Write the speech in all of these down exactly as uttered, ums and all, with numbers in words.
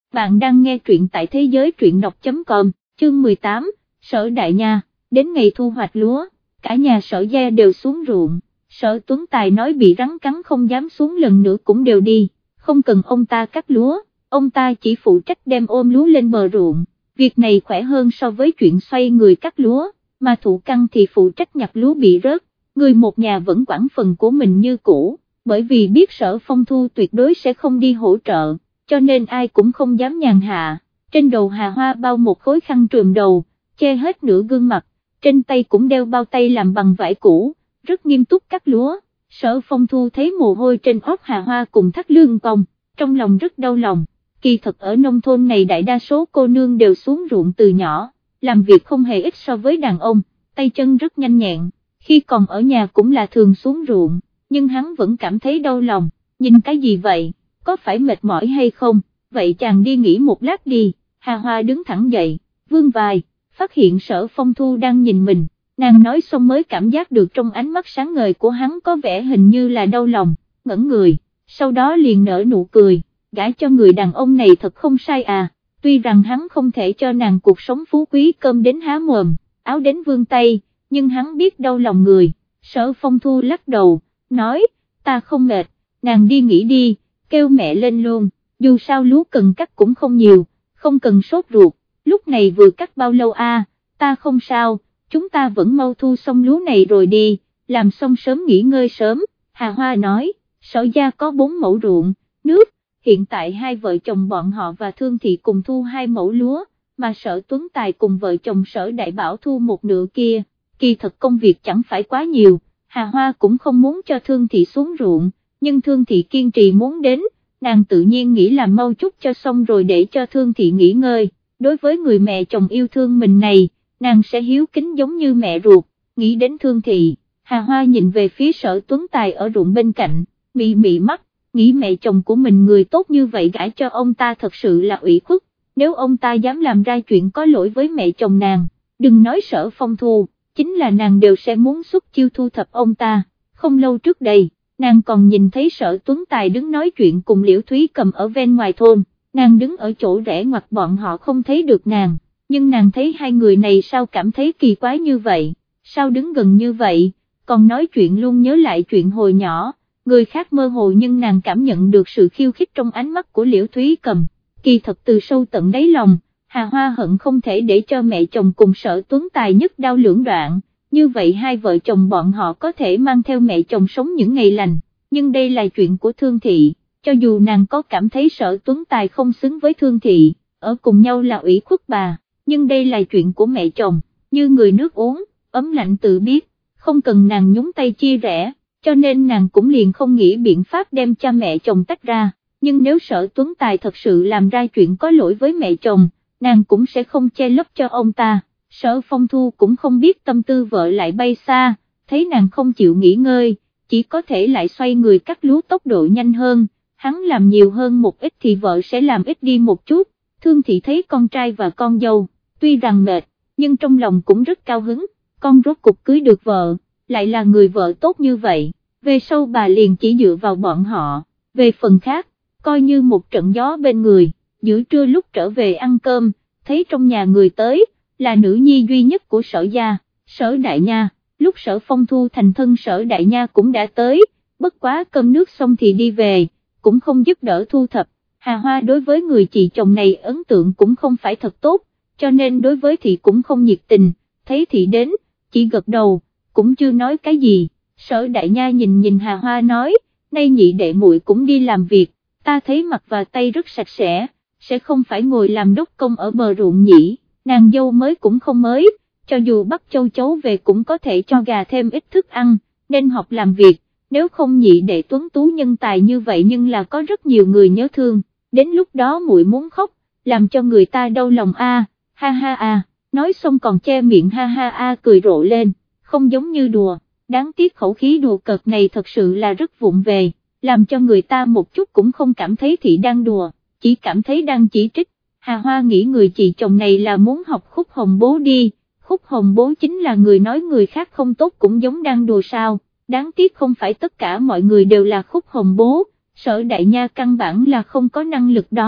bạn đang nghe truyện tại thế giới truyện đọc chấm com, chương mười tám, Sở Đại Nha. Đến ngày thu hoạch lúa, cả nhà Sở gia đều xuống ruộng, Sở Tuấn Tài nói bị rắn cắn không dám xuống lần nữa cũng đều đi, không cần ông ta cắt lúa, ông ta chỉ phụ trách đem ôm lúa lên bờ ruộng, việc này khỏe hơn so với chuyện xoay người cắt lúa, mà Thụ Căn thì phụ trách nhặt lúa bị rớt, người một nhà vẫn quản phần của mình như cũ, bởi vì biết Sở Phong Thu tuyệt đối sẽ không đi hỗ trợ, cho nên ai cũng không dám nhàn hạ. Trên đầu Hà Hoa bao một khối khăn trùm đầu, che hết nửa gương mặt, trên tay cũng đeo bao tay làm bằng vải cũ, rất nghiêm túc cắt lúa. Sở Phong Thu thấy mồ hôi trên óc Hà Hoa cùng thắt lưng cong, trong lòng rất đau lòng. Kỳ thật ở nông thôn này đại đa số cô nương đều xuống ruộng từ nhỏ, làm việc không hề ít so với đàn ông, tay chân rất nhanh nhẹn, khi còn ở nhà cũng là thường xuống ruộng, nhưng hắn vẫn cảm thấy đau lòng. Nhìn cái gì vậy, có phải mệt mỏi hay không, vậy chàng đi nghỉ một lát đi. Hà Hoa đứng thẳng dậy, vươn vai, phát hiện Sở Phong Thu đang nhìn mình, nàng nói xong mới cảm giác được trong ánh mắt sáng ngời của hắn có vẻ hình như là đau lòng, ngẩn người, sau đó liền nở nụ cười, gả cho người đàn ông này thật không sai à, tuy rằng hắn không thể cho nàng cuộc sống phú quý cơm đến há mồm, áo đến vươn tay, nhưng hắn biết đau lòng người. Sở Phong Thu lắc đầu, nói, ta không mệt, nàng đi nghỉ đi, kêu mẹ lên luôn, dù sao lúa cần cắt cũng không nhiều, không cần sốt ruột, lúc này vừa cắt bao lâu a? Ta không sao, chúng ta vẫn mau thu xong lúa này rồi đi, làm xong sớm nghỉ ngơi sớm. Hà Hoa nói, Sở gia có bốn mẫu ruộng, nước, hiện tại hai vợ chồng bọn họ và Thương Thị cùng thu hai mẫu lúa, mà Sở Tuấn Tài cùng vợ chồng Sở Đại Bảo thu một nửa kia, kỳ thật công việc chẳng phải quá nhiều, Hà Hoa cũng không muốn cho Thương Thị xuống ruộng, nhưng Thương Thị kiên trì muốn đến, nàng tự nhiên nghĩ làm mau chút cho xong rồi để cho Thương Thị nghỉ ngơi. Đối với người mẹ chồng yêu thương mình này, nàng sẽ hiếu kính giống như mẹ ruột. Nghĩ đến Thương Thị, Hà Hoa nhìn về phía Sở Tuấn Tài ở ruộng bên cạnh, mị mị mắt, nghĩ mẹ chồng của mình người tốt như vậy gả cho ông ta thật sự là ủy khuất, nếu ông ta dám làm ra chuyện có lỗi với mẹ chồng nàng, đừng nói Sở Phong Thu, chính là nàng đều sẽ muốn xuất chiêu thu thập ông ta. Không lâu trước đây, nàng còn nhìn thấy Sở Tuấn Tài đứng nói chuyện cùng Liễu Thúy Cầm ở ven ngoài thôn, nàng đứng ở chỗ rẽ ngoặt bọn họ không thấy được nàng, nhưng nàng thấy hai người này sao cảm thấy kỳ quái như vậy, sao đứng gần như vậy, còn nói chuyện luôn nhớ lại chuyện hồi nhỏ, người khác mơ hồ nhưng nàng cảm nhận được sự khiêu khích trong ánh mắt của Liễu Thúy Cầm. Kỳ thật từ sâu tận đáy lòng, Hà Hoa hận không thể để cho mẹ chồng cùng Sở Tuấn Tài nhất đao lưỡng đoạn, như vậy hai vợ chồng bọn họ có thể mang theo mẹ chồng sống những ngày lành, nhưng đây là chuyện của Thương Thị, cho dù nàng có cảm thấy Sở Tuấn Tài không xứng với Thương Thị, ở cùng nhau là ủy khuất bà, nhưng đây là chuyện của mẹ chồng, như người nước uống, ấm lạnh tự biết, không cần nàng nhúng tay chia rẽ, cho nên nàng cũng liền không nghĩ biện pháp đem cha mẹ chồng tách ra, nhưng nếu Sở Tuấn Tài thật sự làm ra chuyện có lỗi với mẹ chồng, nàng cũng sẽ không che lấp cho ông ta. Sở Phong Thu cũng không biết tâm tư vợ lại bay xa, thấy nàng không chịu nghỉ ngơi, chỉ có thể lại xoay người cắt lúa tốc độ nhanh hơn, hắn làm nhiều hơn một ít thì vợ sẽ làm ít đi một chút. Thương Thị thấy con trai và con dâu, tuy rằng mệt, nhưng trong lòng cũng rất cao hứng, con rốt cục cưới được vợ, lại là người vợ tốt như vậy, về sau bà liền chỉ dựa vào bọn họ, về phần khác, coi như một trận gió bên người. Giữa trưa lúc trở về ăn cơm, thấy trong nhà người tới, là nữ nhi duy nhất của Sở gia, Sở Đại Nha. Lúc Sở Phong Thu thành thân Sở Đại Nha cũng đã tới, bất quá cơm nước xong thì đi về, cũng không giúp đỡ thu thập. Hà Hoa đối với người chị chồng này ấn tượng cũng không phải thật tốt, cho nên đối với Thị cũng không nhiệt tình, thấy Thị đến, chỉ gật đầu, cũng chưa nói cái gì. Sở Đại Nha nhìn nhìn Hà Hoa nói, nay nhị đệ muội cũng đi làm việc, ta thấy mặt và tay rất sạch sẽ, sẽ không phải ngồi làm đốc công ở bờ ruộng nhỉ. Nàng dâu mới cũng không mới, cho dù bắt châu chấu về cũng có thể cho gà thêm ít thức ăn, nên học làm việc, nếu không nhị đệ tuấn tú nhân tài như vậy nhưng là có rất nhiều người nhớ thương, đến lúc đó muội muốn khóc, làm cho người ta đau lòng a, ha ha a, nói xong còn che miệng ha ha a cười rộ lên, không giống như đùa, đáng tiếc khẩu khí đùa cợt này thật sự là rất vụng về, làm cho người ta một chút cũng không cảm thấy Thị đang đùa, chỉ cảm thấy đang chỉ trích. Hà Hoa nghĩ người chị chồng này là muốn học Khúc Hồng Bố đi, Khúc Hồng Bố chính là người nói người khác không tốt cũng giống đang đùa sao, đáng tiếc không phải tất cả mọi người đều là Khúc Hồng Bố, Sở Đại Nha căn bản là không có năng lực đó.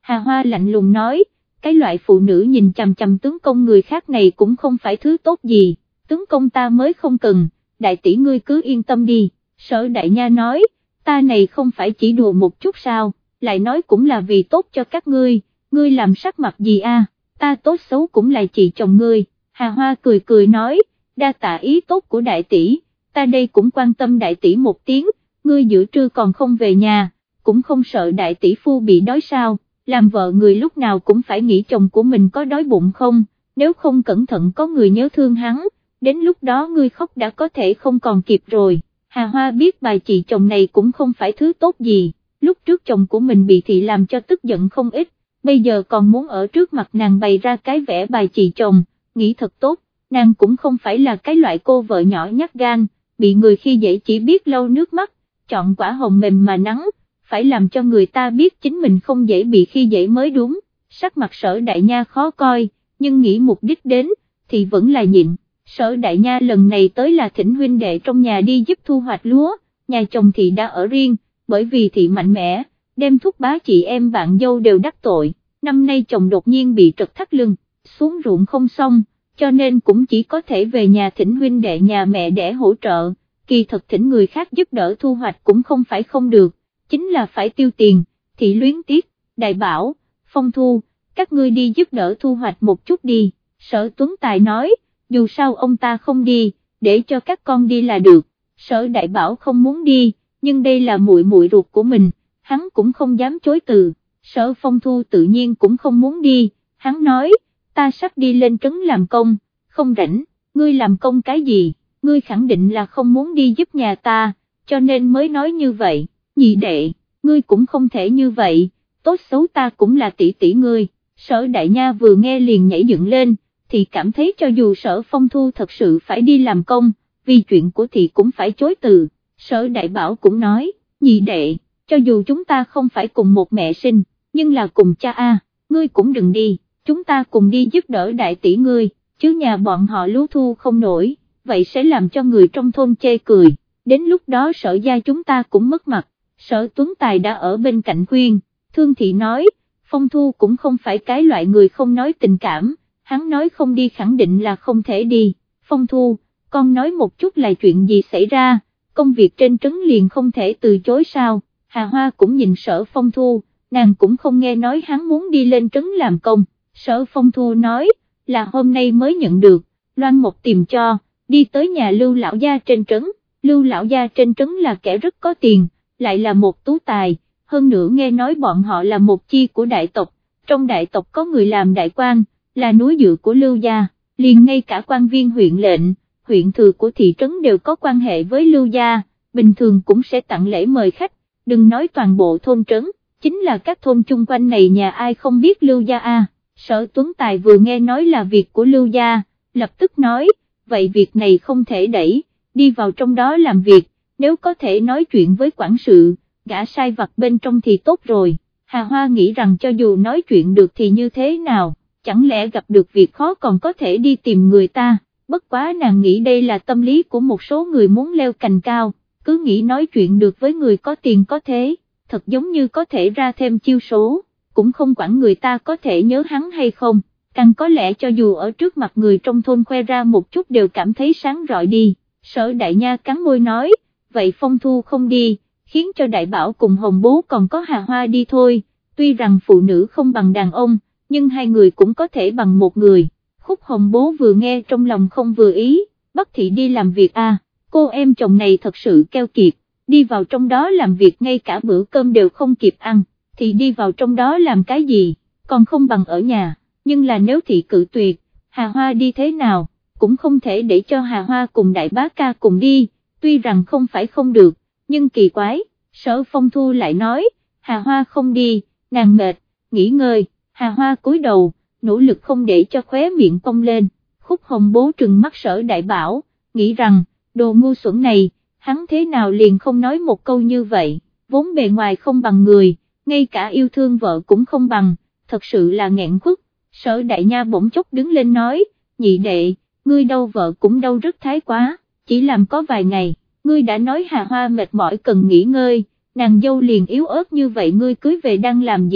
Hà Hoa lạnh lùng nói, cái loại phụ nữ nhìn chằm chằm tướng công người khác này cũng không phải thứ tốt gì, tướng công ta mới không cần, đại tỷ ngươi cứ yên tâm đi. Sở Đại Nha nói, ta này không phải chỉ đùa một chút sao, lại nói cũng là vì tốt cho các ngươi, ngươi làm sắc mặt gì a? Ta tốt xấu cũng là chị chồng ngươi. Hà Hoa cười cười nói, đa tạ ý tốt của đại tỷ, ta đây cũng quan tâm đại tỷ một tiếng, ngươi giữa trưa còn không về nhà, cũng không sợ đại tỷ phu bị đói sao, làm vợ người lúc nào cũng phải nghĩ chồng của mình có đói bụng không, nếu không cẩn thận có người nhớ thương hắn, đến lúc đó ngươi khóc đã có thể không còn kịp rồi. Hà Hoa biết bà chị chồng này cũng không phải thứ tốt gì, lúc trước chồng của mình bị thị làm cho tức giận không ít, bây giờ còn muốn ở trước mặt nàng bày ra cái vẻ bà chị chồng, nghĩ thật tốt, nàng cũng không phải là cái loại cô vợ nhỏ nhát gan, bị người khi dễ chỉ biết lau nước mắt, chọn quả hồng mềm mà nắng, phải làm cho người ta biết chính mình không dễ bị khi dễ mới đúng. Sắc mặt Sở Đại Nha khó coi, nhưng nghĩ mục đích đến, thì vẫn là nhịn. Sở Đại Nha lần này tới là thỉnh huynh đệ trong nhà đi giúp thu hoạch lúa, nhà chồng thị đã ở riêng, bởi vì thị mạnh mẽ, đem thúc bá chị em bạn dâu đều đắc tội, năm nay chồng đột nhiên bị trật thắt lưng, xuống ruộng không xong, cho nên cũng chỉ có thể về nhà thỉnh huynh đệ nhà mẹ để hỗ trợ, kỳ thật thỉnh người khác giúp đỡ thu hoạch cũng không phải không được, chính là phải tiêu tiền, thị luyến tiếc. Đại Bảo, Phong Thu, các ngươi đi giúp đỡ thu hoạch một chút đi. Sở Tuấn Tài nói, dù sao ông ta không đi, để cho các con đi là được. Sở Đại Bảo không muốn đi, nhưng đây là muội muội ruột của mình, hắn cũng không dám chối từ. Sở Phong Thu tự nhiên cũng không muốn đi, hắn nói, ta sắp đi lên trấn làm công, không rảnh. Ngươi làm công cái gì, ngươi khẳng định là không muốn đi giúp nhà ta, cho nên mới nói như vậy. Nhị đệ, ngươi cũng không thể như vậy, tốt xấu ta cũng là tỷ tỷ ngươi. Sở Đại Nha vừa nghe liền nhảy dựng lên, thì cảm thấy cho dù Sở Phong Thu thật sự phải đi làm công, vì chuyện của thị cũng phải chối từ. Sở Đại Bảo cũng nói, nhị đệ, cho dù chúng ta không phải cùng một mẹ sinh, nhưng là cùng cha a, ngươi cũng đừng đi, chúng ta cùng đi giúp đỡ đại tỷ ngươi, chứ nhà bọn họ lúa thu không nổi, vậy sẽ làm cho người trong thôn chê cười, đến lúc đó Sở gia chúng ta cũng mất mặt. Sở Tuấn Tài đã ở bên cạnh khuyên, Thương Thị nói, Phong Thu cũng không phải cái loại người không nói tình cảm, hắn nói không đi khẳng định là không thể đi. Phong Thu, con nói một chút là chuyện gì xảy ra, công việc trên trấn liền không thể từ chối sao? Hà Hoa cũng nhìn Sở Phong Thu, nàng cũng không nghe nói hắn muốn đi lên trấn làm công. Sở Phong Thu nói, là hôm nay mới nhận được, Loan Một tìm cho, đi tới nhà Lưu lão gia trên trấn. Lưu lão gia trên trấn là kẻ rất có tiền, lại là một tú tài, hơn nữa nghe nói bọn họ là một chi của đại tộc, trong đại tộc có người làm đại quan, là núi dựa của Lưu gia, liền ngay cả quan viên huyện lệnh, huyện thừa của thị trấn đều có quan hệ với Lưu gia, bình thường cũng sẽ tặng lễ mời khách, đừng nói toàn bộ thôn trấn, chính là các thôn chung quanh này nhà ai không biết Lưu gia a. Sở Tuấn Tài vừa nghe nói là việc của Lưu gia, lập tức nói, vậy việc này không thể đẩy, đi vào trong đó làm việc, nếu có thể nói chuyện với quản sự, gã sai vặt bên trong thì tốt rồi. Hà Hoa nghĩ rằng cho dù nói chuyện được thì như thế nào, chẳng lẽ gặp được việc khó còn có thể đi tìm người ta, bất quá nàng nghĩ đây là tâm lý của một số người muốn leo cành cao, cứ nghĩ nói chuyện được với người có tiền có thế, thật giống như có thể ra thêm chiêu số, cũng không quản người ta có thể nhớ hắn hay không, càng có lẽ cho dù ở trước mặt người trong thôn khoe ra một chút đều cảm thấy sáng rọi đi. Sở Đại Nha cắn môi nói, vậy Phong Thu không đi, khiến cho Đại Bảo cùng Hồng Bố còn có Hà Hoa đi thôi, tuy rằng phụ nữ không bằng đàn ông, nhưng hai người cũng có thể bằng một người. Khúc Hồng Bố vừa nghe trong lòng không vừa ý, bắt thị đi làm việc à, cô em chồng này thật sự keo kiệt, đi vào trong đó làm việc ngay cả bữa cơm đều không kịp ăn, thì đi vào trong đó làm cái gì, còn không bằng ở nhà, nhưng là nếu thị cự tuyệt, Hà Hoa đi thế nào, cũng không thể để cho Hà Hoa cùng Đại Bá Ca cùng đi, tuy rằng không phải không được, nhưng kỳ quái, Sở Phong Thu lại nói, Hà Hoa không đi, nàng mệt, nghỉ ngơi. Hà Hoa cúi đầu, nỗ lực không để cho khóe miệng cong lên. Khúc Hồng Bố trừng mắt Sở Đại Bảo, nghĩ rằng, đồ ngu xuẩn này, hắn thế nào liền không nói một câu như vậy, vốn bề ngoài không bằng người, ngay cả yêu thương vợ cũng không bằng, thật sự là nghẹn khuất. Sở Đại Nha bỗng chốc đứng lên nói, nhị đệ, ngươi đâu vợ cũng đâu rất thái quá, chỉ làm có vài ngày, ngươi đã nói Hà Hoa mệt mỏi cần nghỉ ngơi, nàng dâu liền yếu ớt như vậy ngươi cưới về đang làm gì?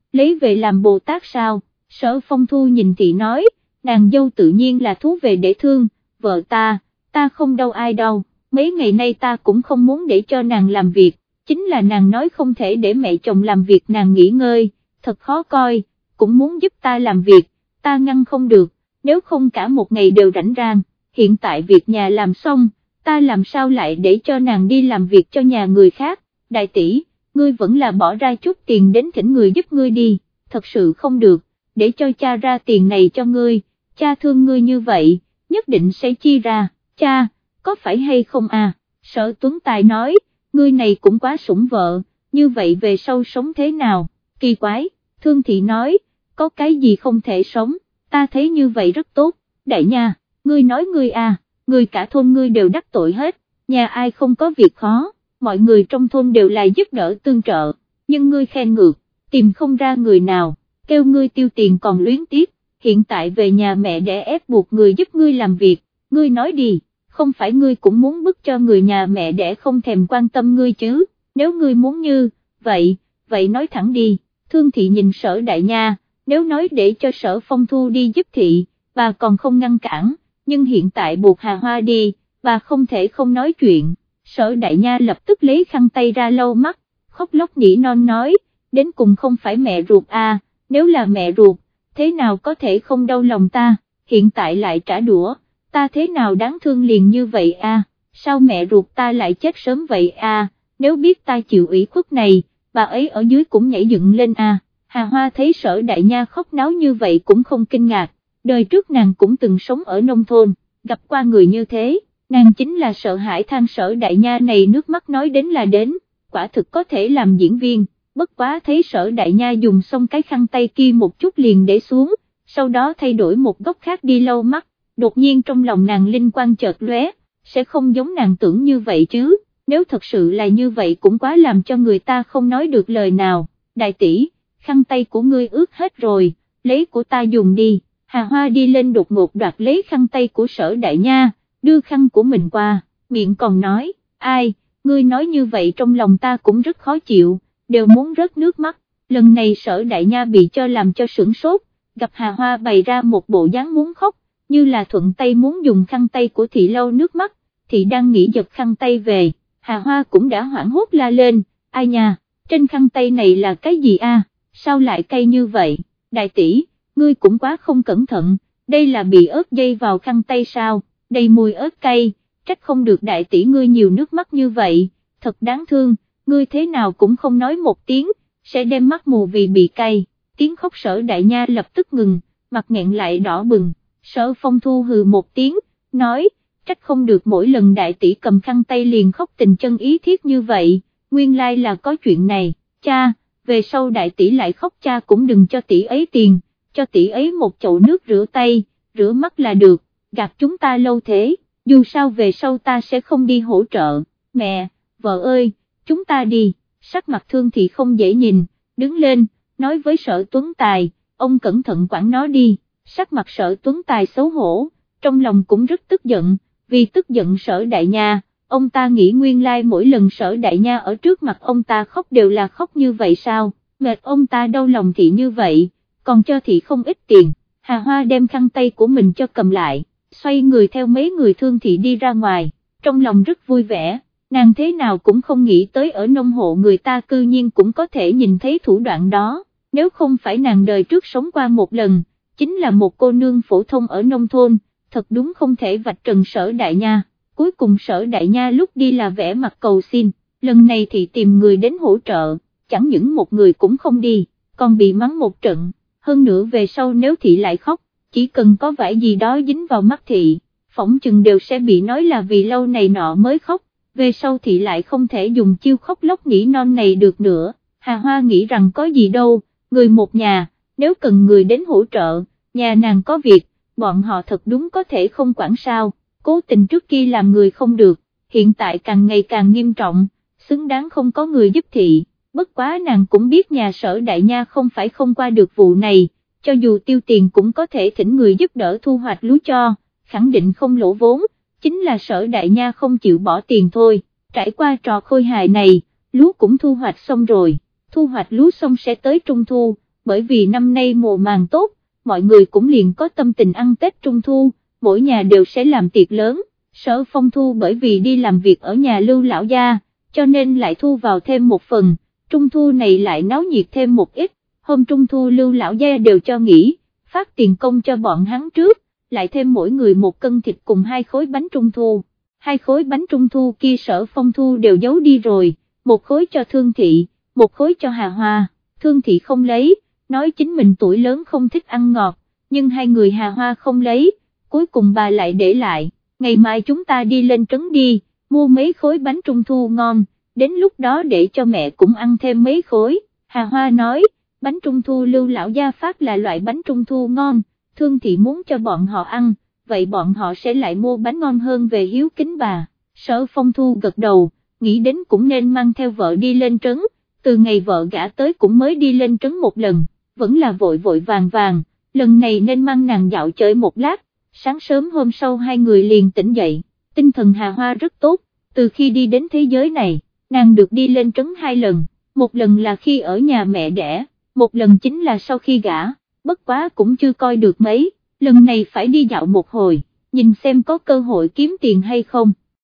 lấy về làm Bồ Tát sao? Sở Phong Thu nhìn thị nói, nàng dâu tự nhiên là thú về để thương, vợ ta, ta không đau ai đâu, mấy ngày nay ta cũng không muốn để cho nàng làm việc, chính là nàng nói không thể để mẹ chồng làm việc nàng nghỉ ngơi, thật khó coi, cũng muốn giúp ta làm việc, ta ngăn không được, nếu không cả một ngày đều rảnh rang, hiện tại việc nhà làm xong, ta làm sao lại để cho nàng đi làm việc cho nhà người khác, đại tỷ, ngươi vẫn là bỏ ra chút tiền đến thỉnh người giúp ngươi đi, thật sự không được, để cho cha ra tiền này cho ngươi, cha thương ngươi như vậy, nhất định sẽ chi ra, cha, có phải hay không à, Sở Tuấn Tài nói, ngươi này cũng quá sủng vợ, như vậy về sau sống thế nào, kỳ quái, Thương Thị nói, có cái gì không thể sống, ta thấy như vậy rất tốt, đại nha, ngươi nói ngươi à, ngươi cả thôn ngươi đều đắc tội hết, nhà ai không có việc khó, mọi người trong thôn đều là giúp đỡ tương trợ, nhưng ngươi khen ngược, tìm không ra người nào, kêu ngươi tiêu tiền còn luyến tiếc, hiện tại về nhà mẹ để ép buộc người giúp ngươi làm việc, ngươi nói đi, không phải ngươi cũng muốn bức cho người nhà mẹ để không thèm quan tâm ngươi chứ, nếu ngươi muốn như, vậy, vậy nói thẳng đi, Thương Thị nhìn Sở Đại Nha, nếu nói để cho Sở Phong Thu đi giúp thị, bà còn không ngăn cản, nhưng hiện tại buộc Hà Hoa đi, bà không thể không nói chuyện, Sở Đại Nha lập tức lấy khăn tay ra lau mắt, khóc lóc nỉ non nói, đến cùng không phải mẹ ruột à, nếu là mẹ ruột, thế nào có thể không đau lòng ta, hiện tại lại trả đũa, ta thế nào đáng thương liền như vậy à, sao mẹ ruột ta lại chết sớm vậy à, nếu biết ta chịu ủy khuất này, bà ấy ở dưới cũng nhảy dựng lên à, Hà Hoa thấy Sở Đại Nha khóc náo như vậy cũng không kinh ngạc, đời trước nàng cũng từng sống ở nông thôn, gặp qua người như thế, nàng chính là sợ hãi than Sở Đại Nha này nước mắt nói đến là đến, quả thực có thể làm diễn viên, bất quá thấy Sở Đại Nha dùng xong cái khăn tay kia một chút liền để xuống, sau đó thay đổi một góc khác đi lau mắt, đột nhiên trong lòng nàng linh quang chợt lóe, sẽ không giống nàng tưởng như vậy chứ, nếu thật sự là như vậy cũng quá làm cho người ta không nói được lời nào, đại tỷ, khăn tay của ngươi ướt hết rồi, lấy của ta dùng đi, Hà Hoa đi lên đột ngột đoạt lấy khăn tay của Sở Đại Nha, đưa khăn của mình qua, miệng còn nói, ai, ngươi nói như vậy trong lòng ta cũng rất khó chịu, đều muốn rớt nước mắt, lần này Sở Đại Nha bị cho làm cho sửng sốt, gặp Hà Hoa bày ra một bộ dáng muốn khóc, như là thuận tay muốn dùng khăn tay của thị lau nước mắt, thị đang nghĩ giật khăn tay về, Hà Hoa cũng đã hoảng hốt la lên, ai nha, trên khăn tay này là cái gì a? Sao lại cay như vậy, đại tỷ, ngươi cũng quá không cẩn thận, đây là bị ớt dây vào khăn tay sao, đầy mùi ớt cay, trách không được đại tỷ ngươi nhiều nước mắt như vậy, thật đáng thương, ngươi thế nào cũng không nói một tiếng, sẽ đem mắt mù vì bị cay, tiếng khóc Sở Đại Nha lập tức ngừng, mặt nghẹn lại đỏ bừng, Sở Phong Thu hừ một tiếng, nói, trách không được mỗi lần đại tỷ cầm khăn tay liền khóc tình chân ý thiết như vậy, nguyên lai là có chuyện này, cha, về sau đại tỷ lại khóc cha cũng đừng cho tỷ ấy tiền, cho tỷ ấy một chậu nước rửa tay, rửa mắt là được, gạt chúng ta lâu thế, dù sao về sau ta sẽ không đi hỗ trợ, mẹ, vợ ơi, chúng ta đi, sắc mặt Thương Thị không dễ nhìn, đứng lên, nói với Sở Tuấn Tài, ông cẩn thận quản nó đi, sắc mặt Sở Tuấn Tài xấu hổ, trong lòng cũng rất tức giận, vì tức giận Sở Đại Nha, ông ta nghĩ nguyên lai mỗi lần Sở Đại Nha ở trước mặt ông ta khóc đều là khóc như vậy sao, mệt ông ta đau lòng thị như vậy, còn cho thị không ít tiền, Hà Hoa đem khăn tay của mình cho cầm lại, xoay người theo mấy người Thương Thị đi ra ngoài, trong lòng rất vui vẻ, nàng thế nào cũng không nghĩ tới ở nông hộ người ta cư nhiên cũng có thể nhìn thấy thủ đoạn đó, nếu không phải nàng đời trước sống qua một lần, chính là một cô nương phổ thông ở nông thôn, thật đúng không thể vạch trần Sở Đại Nha. Cuối cùng Sở Đại Nha lúc đi là vẻ mặt cầu xin, lần này thì tìm người đến hỗ trợ, chẳng những một người cũng không đi, còn bị mắng một trận, hơn nữa về sau nếu thị lại khóc, chỉ cần có vải gì đó dính vào mắt thị, phỏng chừng đều sẽ bị nói là vì lâu này nọ mới khóc, về sau thị lại không thể dùng chiêu khóc lóc nỉ non này được nữa, Hà Hoa nghĩ rằng có gì đâu, người một nhà, nếu cần người đến hỗ trợ, nhà nàng có việc, bọn họ thật đúng có thể không quản sao. Cố tình trước kia làm người không được, hiện tại càng ngày càng nghiêm trọng, xứng đáng không có người giúp thị, bất quá nàng cũng biết nhà Sở Đại Nha không phải không qua được vụ này, cho dù tiêu tiền cũng có thể thỉnh người giúp đỡ thu hoạch lúa cho, khẳng định không lỗ vốn, chính là Sở Đại Nha không chịu bỏ tiền thôi, trải qua trò khôi hài này, lúa cũng thu hoạch xong rồi, thu hoạch lúa xong sẽ tới trung thu, bởi vì năm nay mùa màng tốt, mọi người cũng liền có tâm tình ăn Tết Trung Thu, mỗi nhà đều sẽ làm tiệc lớn. Sở Phong thu bởi vì đi làm việc ở nhà Lưu lão gia, cho nên lại thu vào thêm một phần, Trung Thu này lại náo nhiệt thêm một ít, hôm Trung Thu Lưu lão gia đều cho nghỉ, phát tiền công cho bọn hắn trước, lại thêm mỗi người một cân thịt cùng hai khối bánh Trung Thu, hai khối bánh Trung Thu kia Sở Phong thu đều giấu đi rồi, một khối cho Thương Thị, một khối cho Hà Hoa, Thương Thị không lấy, nói chính mình tuổi lớn không thích ăn ngọt, nhưng hai người Hà Hoa không lấy, cuối cùng bà lại để lại, ngày mai chúng ta đi lên trấn đi, mua mấy khối bánh Trung Thu ngon, đến lúc đó để cho mẹ cũng ăn thêm mấy khối, Hà Hoa nói, bánh Trung Thu Lưu lão gia phát là loại bánh Trung Thu ngon, Thương Thị muốn cho bọn họ ăn, vậy bọn họ sẽ lại mua bánh ngon hơn về hiếu kính bà. Sở Phong thu gật đầu, nghĩ đến cũng nên mang theo vợ đi lên trấn, từ ngày vợ gả tới cũng mới đi lên trấn một lần, vẫn là vội vội vàng vàng, lần này nên mang nàng dạo chơi một lát. Sáng sớm hôm sau hai người liền tỉnh dậy, tinh thần Hà Hoa rất tốt, từ khi đi đến thế giới này, nàng được đi lên trấn hai lần, một lần là khi ở nhà mẹ đẻ, một lần chính là sau khi gả, bất quá cũng chưa coi được mấy, lần này phải đi dạo một hồi, nhìn xem có cơ hội kiếm tiền hay không.